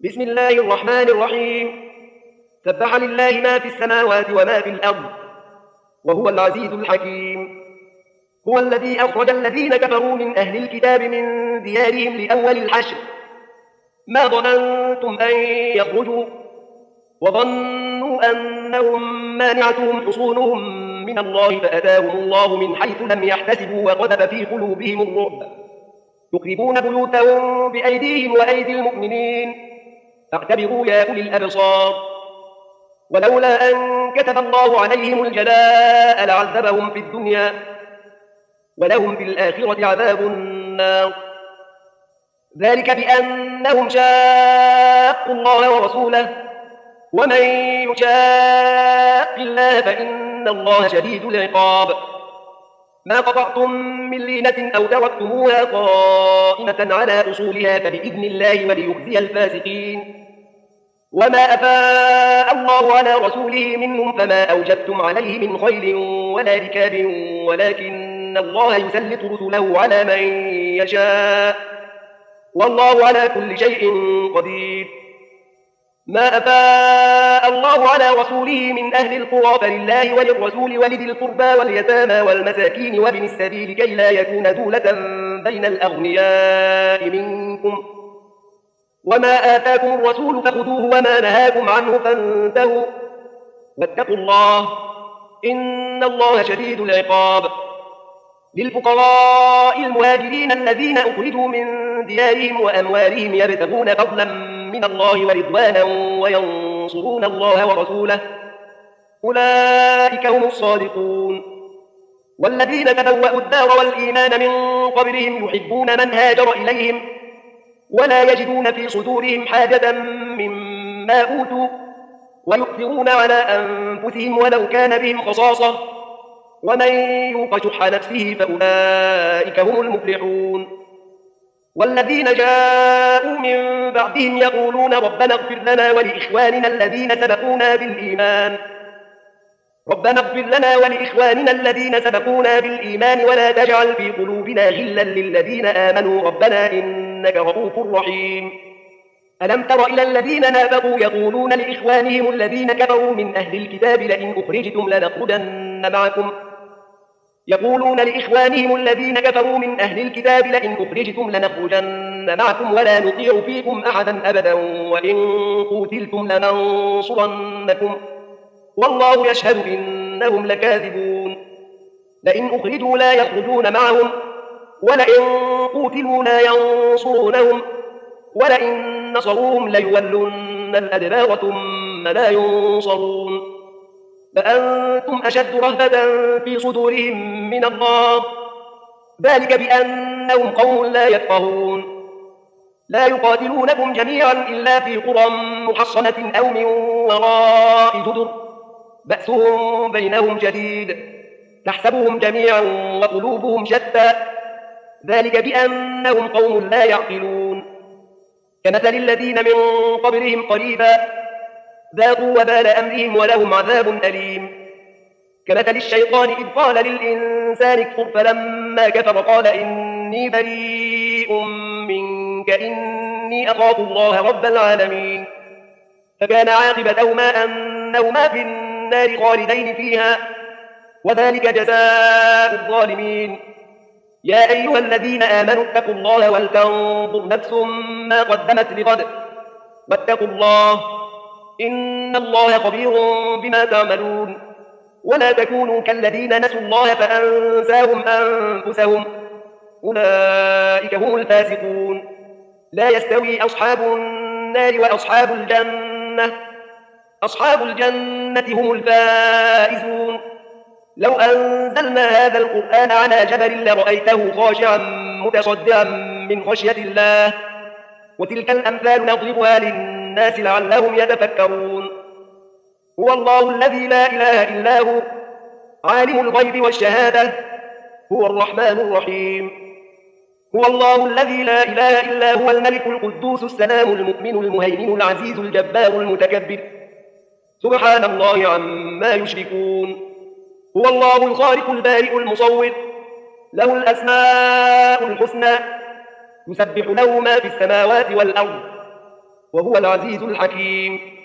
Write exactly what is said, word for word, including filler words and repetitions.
بسم الله الرحمن الرحيم. سبح لله ما في السماوات وما في الأرض وهو العزيز الحكيم. هو الذي أخرج الذين كفروا من أهل الكتاب من ديارهم لأول الحشر ما ظننتم أن يخرجوا وظنوا أنهم مانعتهم حصونهم من الله فأتاهم الله من حيث لم يحتسبوا وقذف في قلوبهم الرعب يخربون بيوتهم بأيديهم وأيدي المؤمنين فاعتبروا يا أولي الأبصار. ولولا أن كتب الله عليهم الجلاء لعذبهم في الدنيا ولهم في الآخرة عذاب النار ذلك بأنهم شاقوا الله ورسوله ومن يشاق الله فإن الله شديد العقاب. ما قطعتم من لينة أو تركتموها قائمة على أصولها فبإذن الله وليخزي الفاسقين. وما أفاء الله على رسوله منهم فما أوجبتم عليه من خيل ولا ركاب ولكن الله يسلط رسله على من يشاء والله على كل شيء قدير. ما أفاء الله على رسوله من أهل القرى فلله وللرسول ولذي القربى واليتامى والمساكين وابن السبيل كي لا يكون دولة بين الأغنياء منكم وما آتاكم الرسول فخذوه وما نهاكم عنه فانتهوا واتقوا الله إن الله شديد العقاب. للفقراء المهاجرين الذين أخرجوا من ديارهم وأموالهم يبتغون فضلا من الله ورضوانا وينصرون الله ورسوله أولئك هم الصادقون. والذين تبوأوا الدار والإيمان من قبلهم يحبون من هاجر إليهم ولا يجدون في صدورهم حاجة مما أوتوا ويؤثرون على أنفسهم ولو كان بهم خصاصة ومن يوق شح نفسه فأولئك هم المفلحون. والذين جاءوا من بعدهم يقولون ربنا اغفر لنا ولإخواننا الذين سبقونا بالإيمان ربنا اغفر لنا ولإخواننا الذين سبقونا بالإيمان ولا تجعل في قلوبنا غلا للذين آمنوا ربنا إنك رؤوف رحيم. ألم تر إلى الذين نافقوا يقولون لإخوانهم الذين كفروا من أهل الكتاب لئن أخرجتم لنخرجن معكم يقولون لإخوانهم الذين كفروا من أهل الكتاب لئن أخرجتم لنخرجن معكم ولا نطيع فيكم أحدا أبدا وإن قتلتم لننصرنكم والله يشهد إنهم لكاذبون. لئن أخرجوا لا يخرجون معهم ولئن قتلوا لا ينصرونهم ولئن نصروهم ليولن الأدبار ثم لا ينصرون فأنتم أشد رهبة في صدورهم من الله ذلك بأنهم قوم لا يفقهون. لا يقاتلونكم جميعا إلا في قرى محصنة أو من وراء جدر بأسهم بينهم شديد تحسبهم جميعا وقلوبهم شتى ذلك بأنهم قوم لا يعقلون. كمثل الذين من قبلهم قريبا ذاقوا وبال أمرهم ولهم عذاب أليم. كمثل الشيطان إذ قال للإنسان اكفر فلما كفر قال إني بريء منك إني أخاف الله رب العالمين فكان عاقبتهما أنهما في النار خالدين فيها وذلك جزاء الظالمين. يا أيها الذين آمنوا اتقوا الله ولتنظر نفس ما قدمت لغد واتقوا الله إن الله خبير بما تعملون. ولا تكونوا كالذين نسوا الله فأنساهم أنفسهم أولئك هم الفاسقون. لا يستوي أصحاب النار وأصحاب الجنة أصحاب الجنة هم الفائزون. لو أنزلنا هذا القرآن على جبل لرأيته خاشعا متصدعا من خشية الله وتلك الأمثال نضربها للناس لعلهم يتفكرون. هو الله الذي لا إله إلا هو عالم الغيب والشهادة هو الرحمن الرحيم. هو الله الذي لا إله إلا هو الملك القدوس السلام المؤمن المهيمن العزيز الجبار المتكبر سبحان الله عما يشركون. هو الله الخالق البارئ المصور له الأسماء الحسنى يسبح له ما في السماوات والأرض وهو العزيز الحكيم.